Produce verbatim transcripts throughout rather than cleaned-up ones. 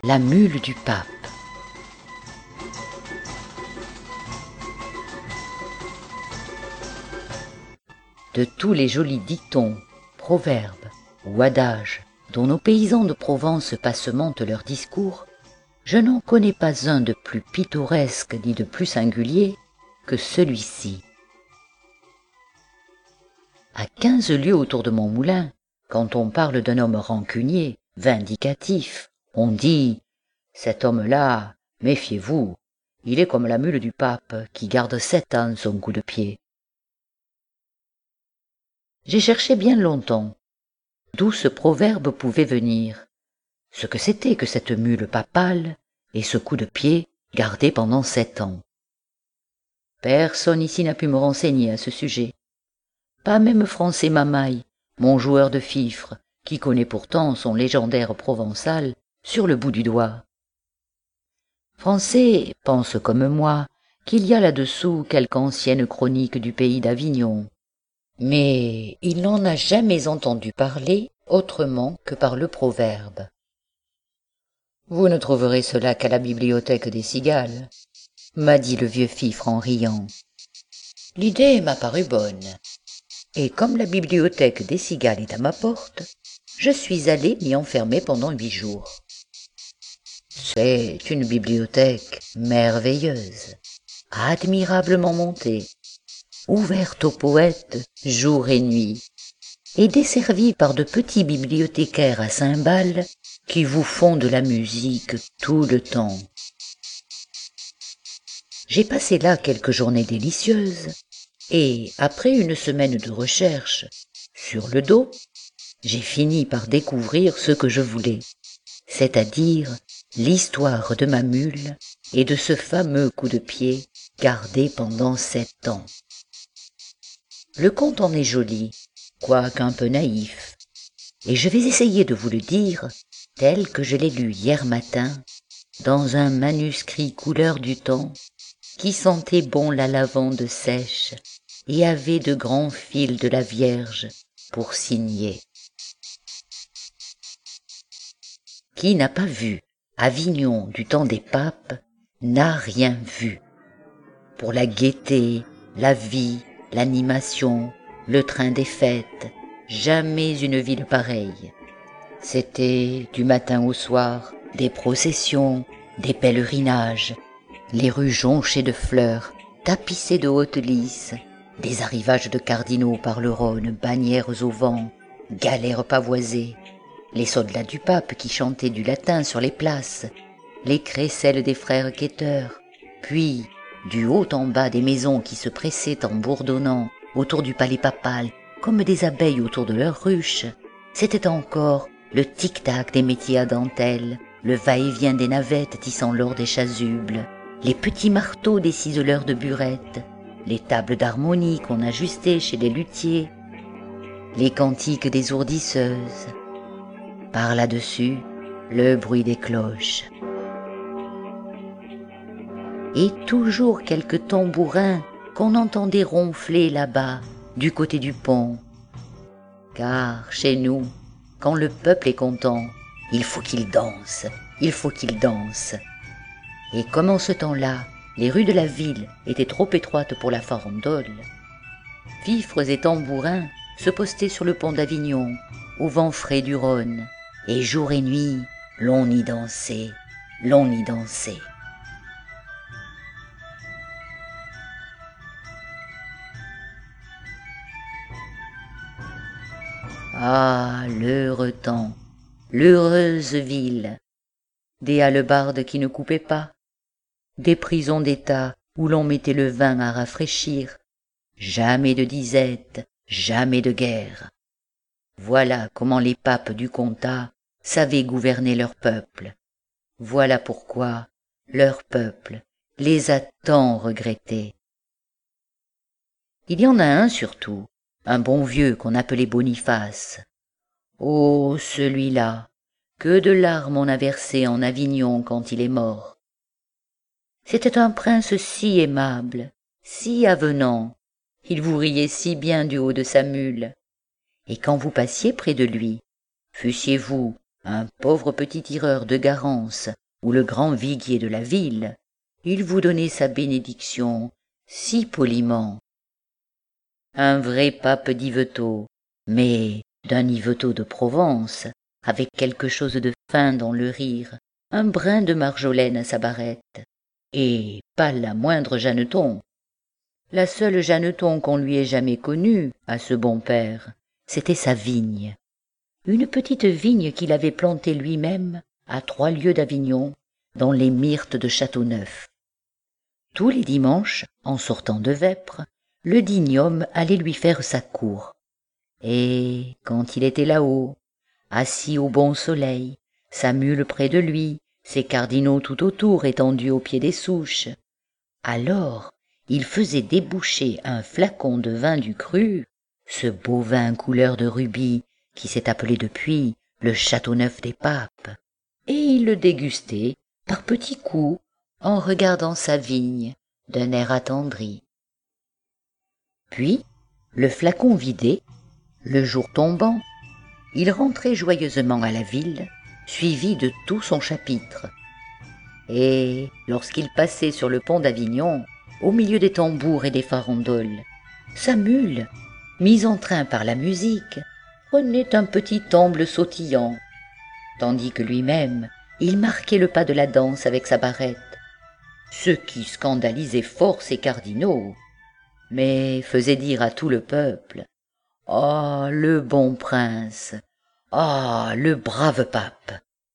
la mule du pape. De tous les jolis dictons, proverbes ou adages dont nos paysans de Provence passementent leurs discours, je n'en connais pas un de plus pittoresque ni de plus singulier que celui-ci. À quinze lieues autour de mon moulin, quand on parle d'un homme rancunier, vindicatif, on dit « cet homme-là, méfiez-vous, il est comme la mule du pape qui garde sept ans son coup de pied ». J'ai cherché bien longtemps d'où ce proverbe pouvait venir, ce que c'était que cette mule papale et ce coup de pied gardé pendant sept ans. Personne ici n'a pu me renseigner à ce sujet. Pas même Francet Mamaille, mon joueur de fifre, qui connaît pourtant son légendaire provençal sur le bout du doigt. Francet pense comme moi qu'il y a là-dessous quelque ancienne chronique du pays d'Avignon, mais il n'en a jamais entendu parler autrement que par le proverbe. Vous ne trouverez cela qu'à la bibliothèque des Cigales, m'a dit le vieux fifre en riant. L'idée m'a paru bonne, et comme la bibliothèque des Cigales est à ma porte, je suis allé m'y enfermer pendant huit jours. C'est une bibliothèque merveilleuse, admirablement montée, ouverte aux poètes jour et nuit, et desservie par de petits bibliothécaires à cymbales qui vous font de la musique tout le temps. J'ai passé là quelques journées délicieuses, et après une semaine de recherche, sur le dos, j'ai fini par découvrir ce que je voulais, c'est-à-dire l'histoire de ma mule et de ce fameux coup de pied gardé pendant sept ans. Le conte en est joli, quoique un peu naïf, et je vais essayer de vous le dire tel que je l'ai lu hier matin dans un manuscrit couleur du temps qui sentait bon la lavande sèche et avait de grands fils de la Vierge pour signer. Qui n'a pas vu Avignon du temps des papes n'a rien vu. Pour la gaieté, la vie, l'animation, le train des fêtes, jamais une ville pareille. C'était, du matin au soir, des processions, des pèlerinages, les rues jonchées de fleurs, tapissées de hautes lys, des arrivages de cardinaux par le Rhône, bannières au vent, galères pavoisées, les soldats du pape qui chantaient du latin sur les places, les crécelles des frères quêteurs, puis, du haut en bas des maisons qui se pressaient en bourdonnant autour du palais papal, comme des abeilles autour de leur ruche, c'était encore le tic-tac des métiers à dentelle, le va-et-vient des navettes tissant l'or des chasubles, les petits marteaux des ciseleurs de burettes, les tables d'harmonie qu'on ajustait chez les luthiers, les cantiques des ourdisseuses. Par là-dessus, le bruit des cloches. Et toujours quelques tambourins qu'on entendait ronfler là-bas, du côté du pont. Car chez nous, quand le peuple est content, il faut qu'il danse, il faut qu'il danse. Et comme en ce temps-là, les rues de la ville étaient trop étroites pour la farandole, fifres et tambourins se postaient sur le pont d'Avignon, au vent frais du Rhône, et jour et nuit, l'on y dansait, l'on y dansait. Ah, l'heureux temps, l'heureuse ville, des hallebardes qui ne coupaient pas, des prisons d'État où l'on mettait le vin à rafraîchir, jamais de disette, jamais de guerre. Voilà comment les papes du comtat savaient gouverner leur peuple. Voilà pourquoi leur peuple les a tant regrettés. Il y en a un surtout, un bon vieux qu'on appelait Boniface. Oh, celui-là, que de larmes on a versé en Avignon quand il est mort. C'était un prince si aimable, si avenant, il vous riait si bien du haut de sa mule. Et quand vous passiez près de lui, fussiez-vous un pauvre petit tireur de Garance ou le grand viguier de la ville, il vous donnait sa bénédiction si poliment. Un vrai pape d'Yvetot, mais d'un Yvetot de Provence, avec quelque chose de fin dans le rire, un brin de marjolaine à sa barrette, et pas la moindre Jeanneton. La seule Jeanneton qu'on lui ait jamais connue, à ce bon père, c'était sa vigne. Une petite vigne qu'il avait plantée lui-même, à trois lieues d'Avignon, dans les myrtes de Châteauneuf. Tous les dimanches, en sortant de vêpres, le digne homme allait lui faire sa cour. Et, quand il était là-haut, assis au bon soleil, sa mule près de lui, ses cardinaux tout autour étendus au pied des souches, alors il faisait déboucher un flacon de vin du cru, ce beau vin couleur de rubis qui s'est appelé depuis le Châteauneuf des Papes, et il le dégustait par petits coups en regardant sa vigne d'un air attendri. Puis, le flacon vidé, le jour tombant, il rentrait joyeusement à la ville, suivi de tout son chapitre. Et, lorsqu'il passait sur le pont d'Avignon, au milieu des tambours et des farandoles, sa mule, mise en train par la musique, prenait un petit amble sautillant, tandis que lui-même, il marquait le pas de la danse avec sa barrette, ce qui scandalisait fort ses cardinaux, mais faisait dire à tout le peuple « Ah, le bon prince! Ah, le brave pape !»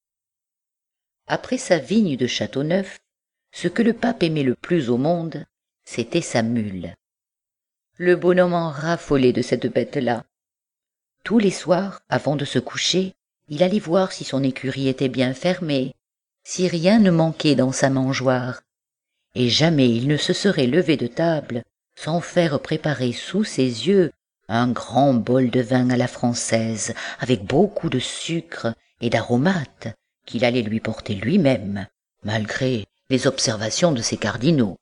Après sa vigne de Châteauneuf, ce que le pape aimait le plus au monde, c'était sa mule. Le bonhomme en raffolait de cette bête-là. Tous les soirs, avant de se coucher, il allait voir si son écurie était bien fermée, si rien ne manquait dans sa mangeoire, et jamais il ne se serait levé de table sans faire préparer sous ses yeux un grand bol de vin à la française, avec beaucoup de sucre et d'aromates, qu'il allait lui porter lui-même, malgré les observations de ses cardinaux.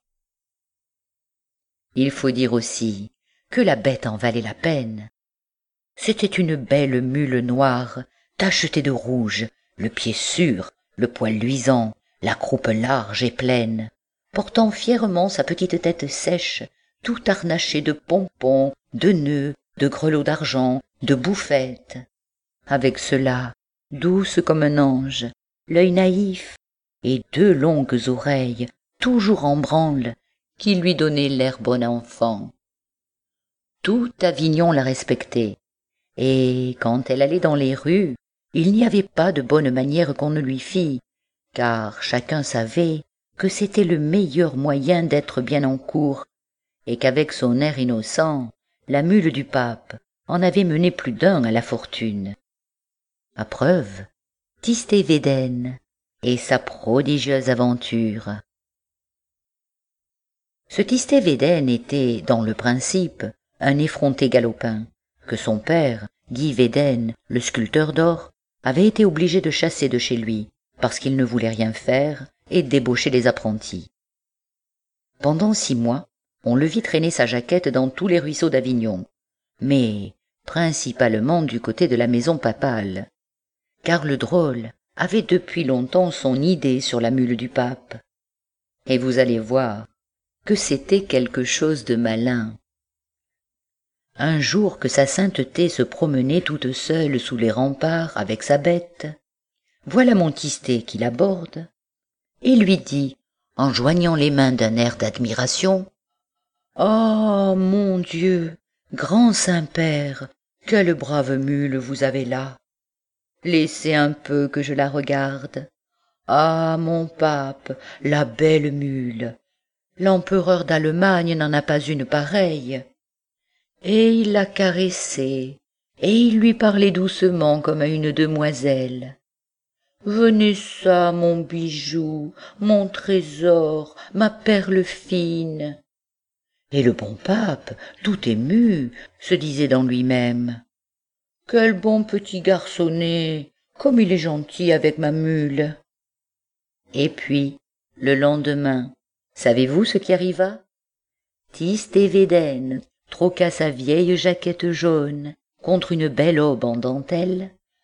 Il faut dire aussi que la bête en valait la peine. C'était une belle mule noire, tachetée de rouge, le pied sûr, le poil luisant, la croupe large et pleine, portant fièrement sa petite tête sèche, tout harnachée de pompons, de nœuds, de grelots d'argent, de bouffettes. Avec cela, douce comme un ange, l'œil naïf, et deux longues oreilles, toujours en branle, qui lui donnaient l'air bon enfant. Tout Avignon la respectait, et quand elle allait dans les rues, il n'y avait pas de bonne manière qu'on ne lui fît, car chacun savait que c'était le meilleur moyen d'être bien en cour, et qu'avec son air innocent, la mule du pape en avait mené plus d'un à la fortune. À preuve, Tistet Védène et sa prodigieuse aventure. Ce Tistet Védène était, dans le principe, un effronté galopin, que son père, Guy Védène, le sculpteur d'or, avait été obligé de chasser de chez lui, parce qu'il ne voulait rien faire et débaucher les apprentis. Pendant six mois, on le vit traîner sa jaquette dans tous les ruisseaux d'Avignon, mais principalement du côté de la maison papale, car le drôle avait depuis longtemps son idée sur la mule du pape, et vous allez voir que c'était quelque chose de malin. Un jour que sa sainteté se promenait toute seule sous les remparts avec sa bête, voilà mon Tistet qui l'aborde et lui dit, en joignant les mains d'un air d'admiration, « Ah, mon Dieu, grand Saint-Père, quelle brave mule vous avez là! Laissez un peu que je la regarde. Ah, mon pape, la belle mule! L'empereur d'Allemagne n'en a pas une pareille. » Et il la caressait, et il lui parlait doucement comme à une demoiselle. « Venez ça, mon bijou, mon trésor, ma perle fine. » Et le bon pape, tout ému, se disait dans lui-même, « Quel bon petit garçonnet, comme il est gentil avec ma mule. » Et puis, le lendemain, savez-vous ce qui arriva? Tistet Védène troqua sa vieille jaquette jaune contre une belle aube en dentelle,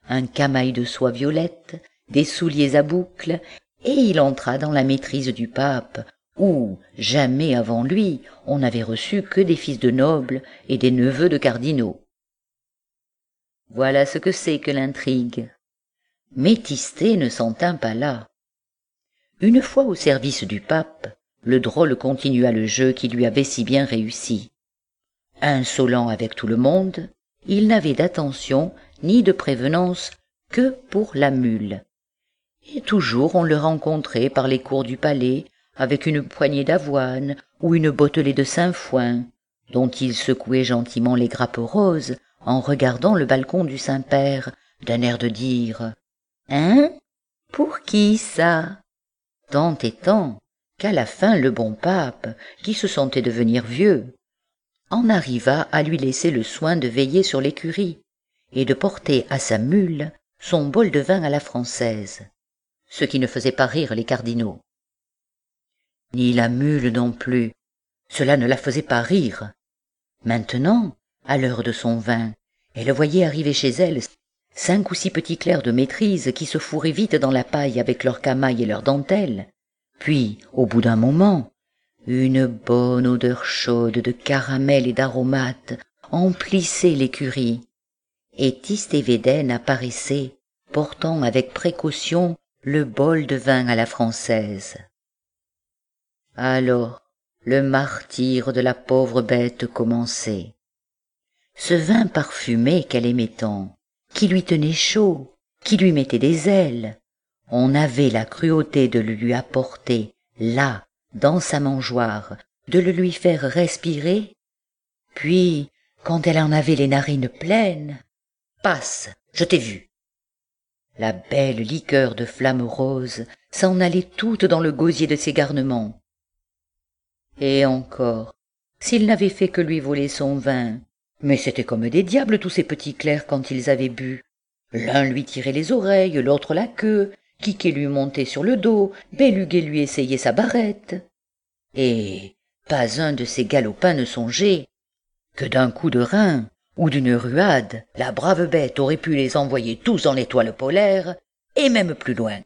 un camail de soie violette, des souliers à boucles, et il entra dans la maîtrise du pape, où, jamais avant lui, on n'avait reçu que des fils de nobles et des neveux de cardinaux. Voilà ce que c'est que l'intrigue. Mais Tistet ne s'en tint pas là. Une fois au service du pape, le drôle continua le jeu qui lui avait si bien réussi. Insolent avec tout le monde, il n'avait d'attention ni de prévenance que pour la mule. Et toujours on le rencontrait par les cours du palais avec une poignée d'avoine ou une bottelée de sainfoin, dont il secouait gentiment les grappes roses en regardant le balcon du Saint-Père d'un air de dire « Hein? Pour qui ça ?» Tant et tant qu'à la fin le bon pape, qui se sentait devenir vieux, en arriva à lui laisser le soin de veiller sur l'écurie et de porter à sa mule son bol de vin à la française, ce qui ne faisait pas rire les cardinaux. Ni la mule non plus, cela ne la faisait pas rire. Maintenant, à l'heure de son vin, elle voyait arriver chez elle cinq ou six petits clercs de maîtrise qui se fourraient vite dans la paille avec leurs camails et leurs dentelles, puis, au bout d'un moment, une bonne odeur chaude de caramel et d'aromates emplissait l'écurie, et Tistet Védène apparaissait, portant avec précaution le bol de vin à la française. Alors, le martyre de la pauvre bête commençait. Ce vin parfumé qu'elle aimait tant, qui lui tenait chaud, qui lui mettait des ailes, on avait la cruauté de le lui apporter, là, dans sa mangeoire, de le lui faire respirer, puis, quand elle en avait les narines pleines, passe, je t'ai vu. La belle liqueur de flamme rose s'en allait toute dans le gosier de ses garnements. Et encore, s'il n'avait fait que lui voler son vin, mais c'étaient comme des diables tous ces petits clercs quand ils avaient bu. L'un lui tirait les oreilles, l'autre la queue, Quiquet lui montait sur le dos, Béluguet lui essayait sa barrette. Et pas un de ces galopins ne songeait que d'un coup de rein ou d'une ruade, la brave bête aurait pu les envoyer tous dans l'étoile polaire, et même plus loin.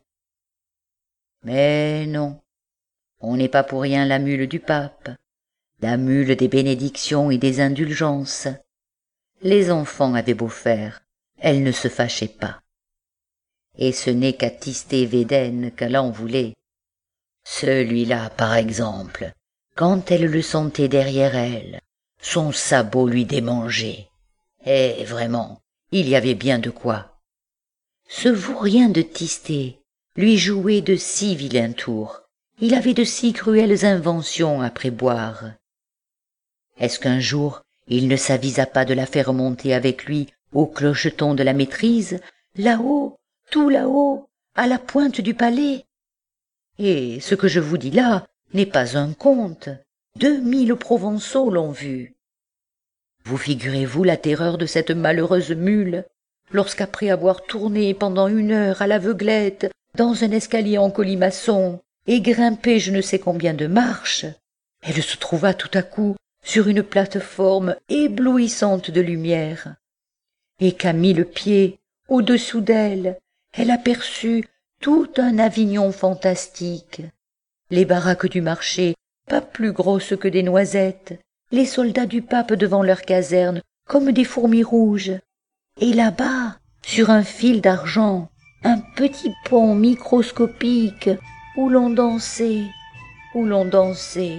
Mais non, on n'est pas pour rien la mule du pape, la mule des bénédictions et des indulgences. Les enfants avaient beau faire, elle ne se fâchait pas. Et ce n'est qu'à Tistet Védène qu'elle en voulait. Celui-là, par exemple, quand elle le sentait derrière elle, son sabot lui démangeait. Et vraiment, il y avait bien de quoi. Ce vaurien de Tistet lui jouait de si vilains tours, il avait de si cruelles inventions à préboire. Est-ce qu'un jour il ne s'avisa pas de la faire monter avec lui au clocheton de la maîtrise, là-haut, tout là-haut, à la pointe du palais? Et ce que je vous dis là n'est pas un conte, deux mille Provençaux l'ont vu. Vous figurez-vous la terreur de cette malheureuse mule, lorsqu'après avoir tourné pendant une heure à l'aveuglette dans un escalier en colimaçon et grimpé je ne sais combien de marches, elle se trouva tout à coup sur une plateforme éblouissante de lumière, et qu'à mille pieds au-dessous d'elle, elle aperçut tout un Avignon fantastique, les baraques du marché pas plus grosses que des noisettes, les soldats du pape devant leur caserne comme des fourmis rouges, et là-bas, sur un fil d'argent, un petit pont microscopique où l'on dansait, où l'on dansait.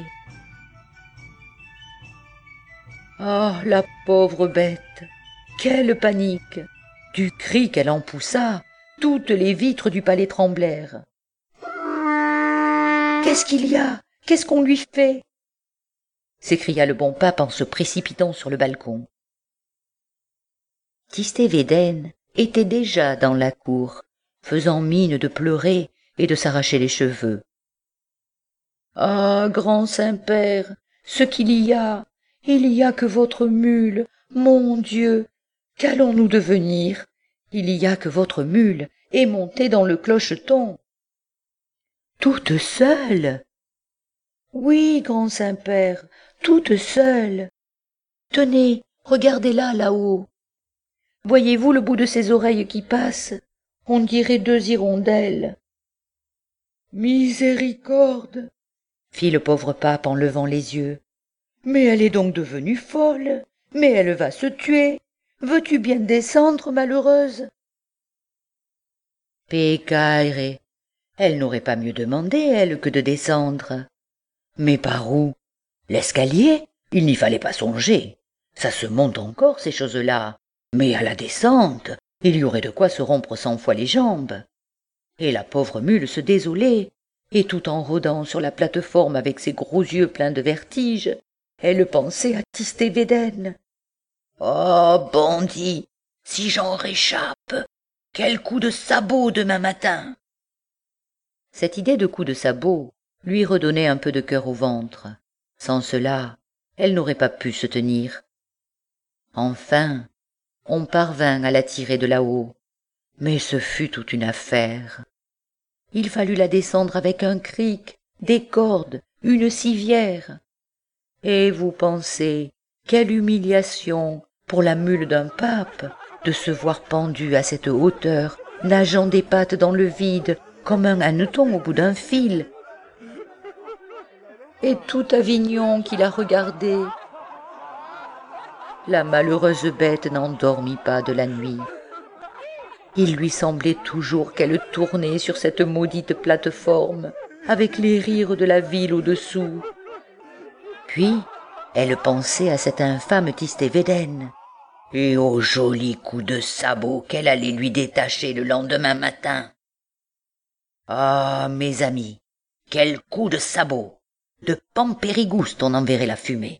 Ah, la pauvre bête! Quelle panique! Du cri qu'elle en poussa, toutes les vitres du palais tremblèrent. « Qu'est-ce qu'il y a? Qu'est-ce qu'on lui fait ?» s'écria le bon pape en se précipitant sur le balcon. Tistet Védène était déjà dans la cour, faisant mine de pleurer et de s'arracher les cheveux. « Ah, grand Saint-Père, ce qu'il y a! Il y a que votre mule, mon Dieu! Qu'allons-nous devenir? Il y a que votre mule est montée dans le clocheton. » « Toute seule? » »« Oui, grand Saint-Père, toute seule. Tenez, regardez-la là-haut. Voyez-vous le bout de ses oreilles qui passe? On dirait deux hirondelles. Miséricorde, fit le pauvre pape en levant les yeux. Mais elle est donc devenue folle, mais elle va se tuer. Veux-tu bien descendre, malheureuse? Pécaire, elle n'aurait pas mieux demandé, elle, que de descendre. Mais par où? L'escalier? Il n'y fallait pas songer. Ça se monte encore, ces choses-là. Mais à la descente, il y aurait de quoi se rompre cent fois les jambes. Et la pauvre mule se désolait, et tout en rôdant sur la plate-forme avec ses gros yeux pleins de vertige, elle pensait à Tistet Védène. Oh, bandit, si j'en réchappe, quel coup de sabot demain matin! Cette idée de coup de sabot lui redonnait un peu de cœur au ventre. Sans cela, elle n'aurait pas pu se tenir. Enfin, on parvint à la tirer de là-haut, mais ce fut toute une affaire. Il fallut la descendre avec un cric, des cordes, une civière. Et vous pensez, quelle humiliation pour la mule d'un pape de se voir pendue à cette hauteur, nageant des pattes dans le vide comme un hanneton au bout d'un fil. Et tout Avignon qui la regardait. La malheureuse bête n'en dormit pas de la nuit. Il lui semblait toujours qu'elle tournait sur cette maudite plate-forme, avec les rires de la ville au-dessous. Puis, elle pensait à cette infâme Tistet Védène, et au joli coup de sabot qu'elle allait lui détacher le lendemain matin. Ah, mes amis, quel coup de sabot! De Pampérigouste on enverrait la fumée.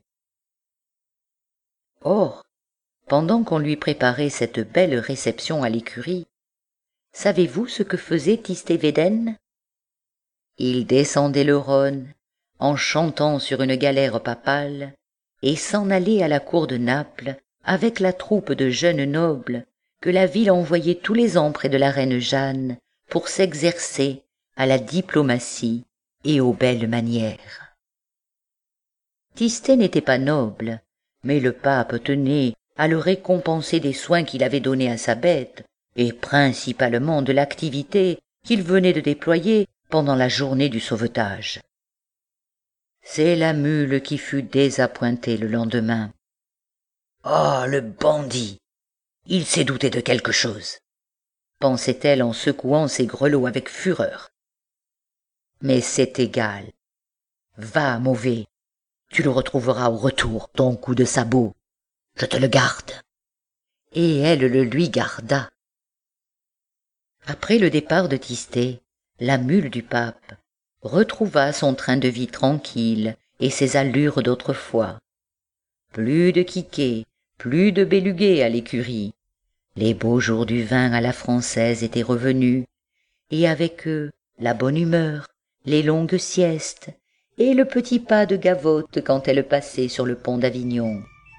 Or, pendant qu'on lui préparait cette belle réception à l'écurie, savez-vous ce que faisait Tistet Védène? Il descendait le Rhône, en chantant sur une galère papale, et s'en allait à la cour de Naples avec la troupe de jeunes nobles que la ville envoyait tous les ans près de la reine Jeanne pour s'exercer à la diplomatie et aux belles manières. Tistet n'était pas noble, mais le pape tenait à le récompenser des soins qu'il avait donnés à sa bête, et principalement de l'activité qu'il venait de déployer pendant la journée du sauvetage. C'est la mule qui fut désappointée le lendemain. « Oh, le bandit! Il s'est douté de quelque chose !» pensait-elle en secouant ses grelots avec fureur. Mais c'est égal. Va, mauvais, tu le retrouveras au retour, ton coup de sabot. Je te le garde. Et elle le lui garda. Après le départ de Tistet, la mule du pape retrouva son train de vie tranquille et ses allures d'autrefois. Plus de quiquets, plus de bélugués à l'écurie. Les beaux jours du vin à la française étaient revenus, et avec eux la bonne humeur, les longues siestes et le petit pas de Gavotte quand elle passait sur le pont d'Avignon.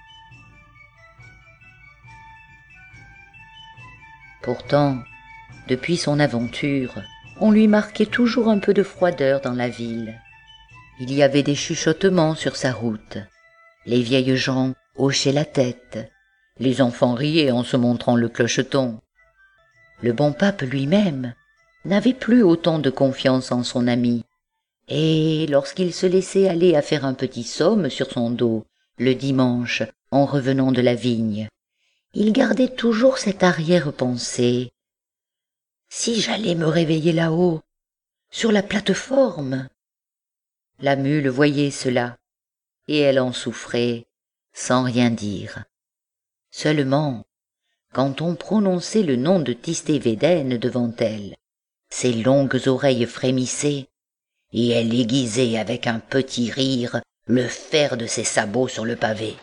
Pourtant, depuis son aventure, on lui marquait toujours un peu de froideur dans la ville. Il y avait des chuchotements sur sa route. Les vieilles gens hochaient la tête. Les enfants riaient en se montrant le clocheton. Le bon pape lui-même n'avait plus autant de confiance en son ami, et lorsqu'il se laissait aller à faire un petit somme sur son dos le dimanche en revenant de la vigne, il gardait toujours cette arrière-pensée. Si j'allais me réveiller là-haut, sur la plate-forme. La mule voyait cela, et elle en souffrait sans rien dire. Seulement, quand on prononçait le nom de Tistet Védène devant elle, ses longues oreilles frémissaient, et elle aiguisait avec un petit rire le fer de ses sabots sur le pavé.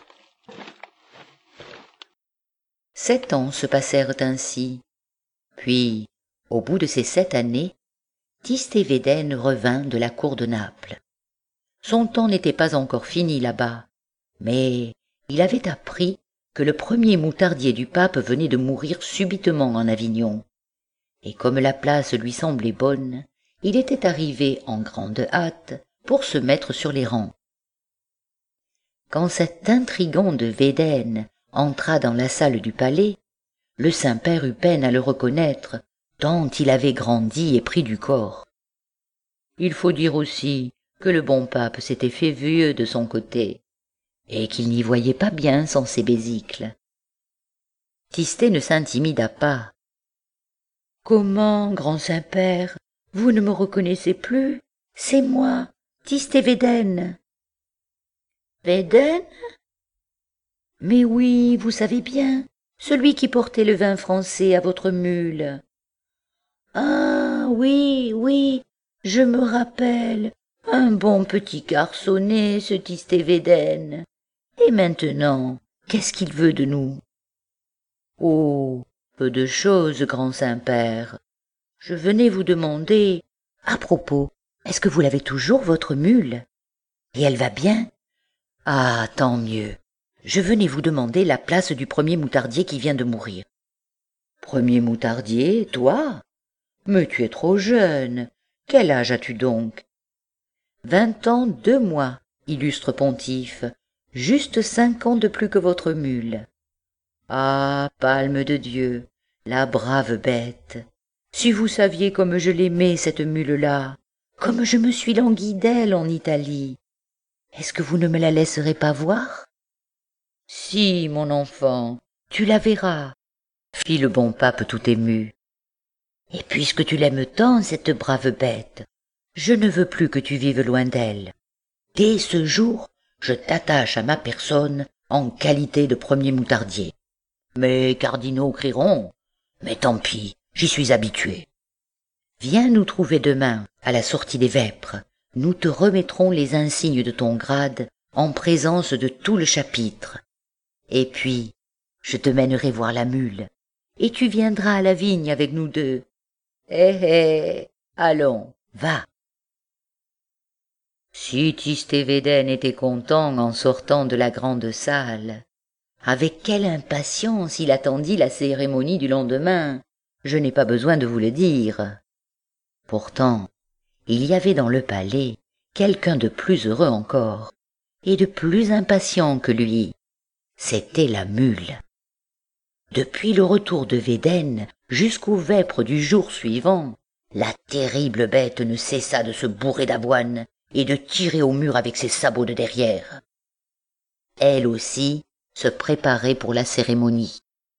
Sept ans se passèrent ainsi, puis, au bout de ces sept années, Tistet Védène revint de la cour de Naples. Son temps n'était pas encore fini là-bas, mais il avait appris que le premier moutardier du pape venait de mourir subitement en Avignon, et comme la place lui semblait bonne, il était arrivé en grande hâte pour se mettre sur les rangs. Quand cet intrigant de Védène entra dans la salle du palais, le Saint-Père eut peine à le reconnaître, tant il avait grandi et pris du corps. Il faut dire aussi que le bon pape s'était fait vieux de son côté, et qu'il n'y voyait pas bien sans ses besicles. Tistet ne s'intimida pas. « Comment, grand Saint-Père, vous ne me reconnaissez plus? C'est moi, Tistet Védène. »« Védène ? Mais oui, vous savez bien, celui qui portait le vin français à votre mule. »« Ah, oui, oui, je me rappelle, un bon petit garçonnet, ce Tistet Védène. Et maintenant, qu'est-ce qu'il veut de nous ? » ?»« Oh, peu de choses, grand Saint-Père. Je venais vous demander, à propos, est-ce que vous l'avez toujours, votre mule? Et elle va bien? Ah, tant mieux. Je venais vous demander la place du premier moutardier qui vient de mourir. »« Premier moutardier, toi? Mais tu es trop jeune. Quel âge as-tu donc? »« Vingt ans, deux mois, illustre pontife, juste cinq ans de plus que votre mule. »« Ah, palme de Dieu, la brave bête. Si vous saviez comme je l'aimais, cette mule-là, comme je me suis langui d'elle en Italie. Est-ce que vous ne me la laisserez pas voir ? » ?»« Si, mon enfant, tu la verras, » fit le bon pape tout ému. « Et puisque tu l'aimes tant, cette brave bête, je ne veux plus que tu vives loin d'elle. Dès ce jour, je t'attache à ma personne en qualité de premier moutardier. Mes cardinaux crieront, mais tant pis, j'y suis habitué. Viens nous trouver demain, à la sortie des vêpres. Nous te remettrons les insignes de ton grade en présence de tout le chapitre. Et puis, je te mènerai voir la mule, et tu viendras à la vigne avec nous deux. Eh eh, allons, va. » Si Tistet Védène était content en sortant de la grande salle, avec quelle impatience il attendit la cérémonie du lendemain, je n'ai pas besoin de vous le dire. Pourtant, il y avait dans le palais quelqu'un de plus heureux encore, et de plus impatient que lui. C'était la mule. Depuis le retour de Védène jusqu'aux vêpres du jour suivant, la terrible bête ne cessa de se bourrer d'avoine et de tirer au mur avec ses sabots de derrière. Elle aussi se préparait pour la cérémonie.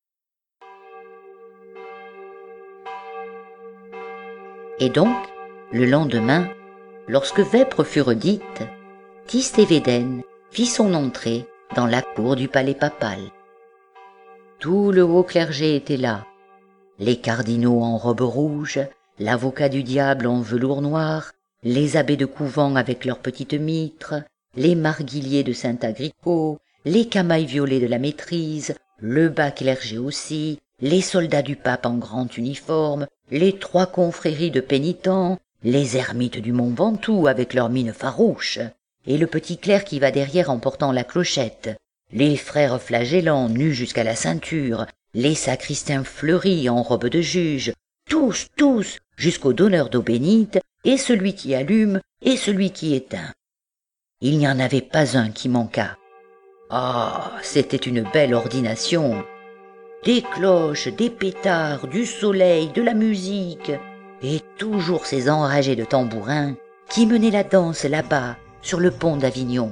Et donc, le lendemain, lorsque vêpres fut redite, Tistet Védène fit son entrée dans la cour du palais papal. Tout le haut clergé était là, les cardinaux en robe rouge, l'avocat du diable en velours noir, les abbés de couvent avec leurs petites mitres, les marguilliers de Saint-Agricot, les camails violets de la maîtrise, le bas clergé aussi, les soldats du pape en grand uniforme, les trois confréries de pénitents, les ermites du Mont Ventoux avec leurs mines farouches, et le petit clerc qui va derrière en portant la clochette, les frères flagellants nus jusqu'à la ceinture, les sacristains fleuris en robe de juge, tous, tous, jusqu'au donneur d'eau bénite, et celui qui allume, et celui qui éteint. Il n'y en avait pas un qui manquât. Ah, c'était une belle ordination. Des cloches, des pétards, du soleil, de la musique, et toujours ces enragés de tambourins qui menaient la danse là-bas, sur le pont d'Avignon.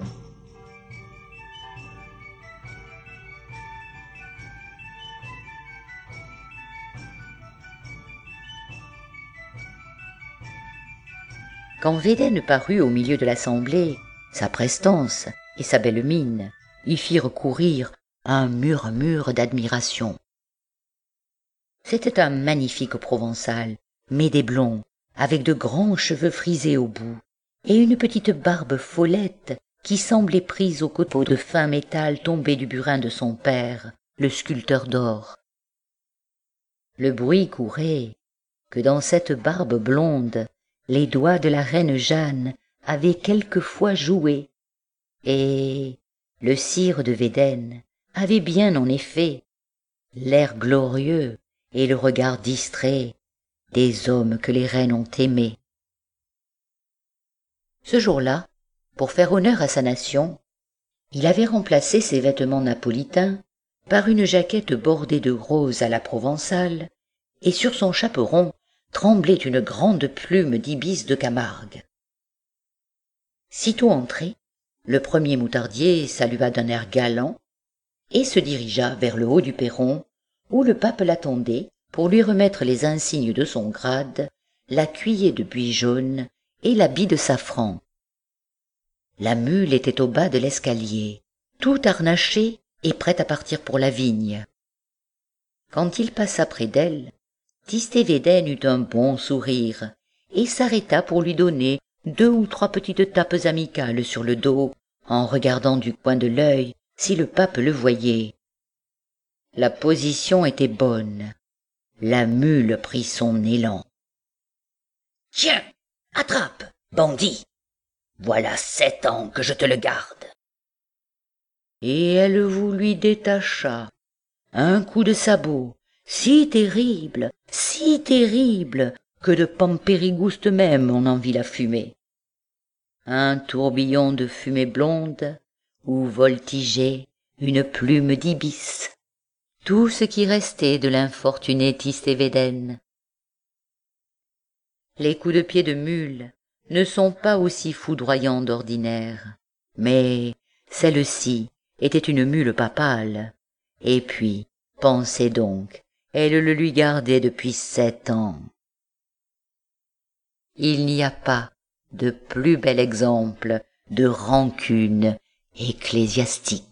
Quand Védène parut au milieu de l'assemblée, sa prestance et sa belle mine y firent courir un murmure d'admiration. C'était un magnifique provençal, médé blond, avec de grands cheveux frisés au bout, et une petite barbe follette qui semblait prise au coteau de fin métal tombé du burin de son père, le sculpteur d'or. Le bruit courait que dans cette barbe blonde, les doigts de la reine Jeanne avaient quelquefois joué, et le sire de Védène avait bien en effet l'air glorieux et le regard distrait des hommes que les reines ont aimés. Ce jour-là, pour faire honneur à sa nation, il avait remplacé ses vêtements napolitains par une jaquette bordée de rose à la provençale, et sur son chaperon tremblait une grande plume d'ibis de Camargue. Sitôt entré, le premier moutardier salua d'un air galant et se dirigea vers le haut du perron où le pape l'attendait pour lui remettre les insignes de son grade, la cuillée de buis jaune et l'habit de safran. La mule était au bas de l'escalier, toute harnachée et prête à partir pour la vigne. Quand il passa près d'elle, Tistet Védène eut un bon sourire et s'arrêta pour lui donner deux ou trois petites tapes amicales sur le dos, en regardant du coin de l'œil si le pape le voyait. La position était bonne. La mule prit son élan. « Tiens, attrape, bandit! Voilà sept ans que je te le garde. » Et elle vous lui détacha un coup de sabot, si terrible, si terrible, que de Pampérigouste même on en vit la fumée. Un tourbillon de fumée blonde, où voltigeait une plume d'ibis, tout ce qui restait de l'infortuné Tistet Védène. Les coups de pied de mule ne sont pas aussi foudroyants d'ordinaire, mais celle-ci était une mule papale, et puis, pensez donc, elle le lui gardait depuis sept ans. Il n'y a pas de plus bel exemple de rancune ecclésiastique.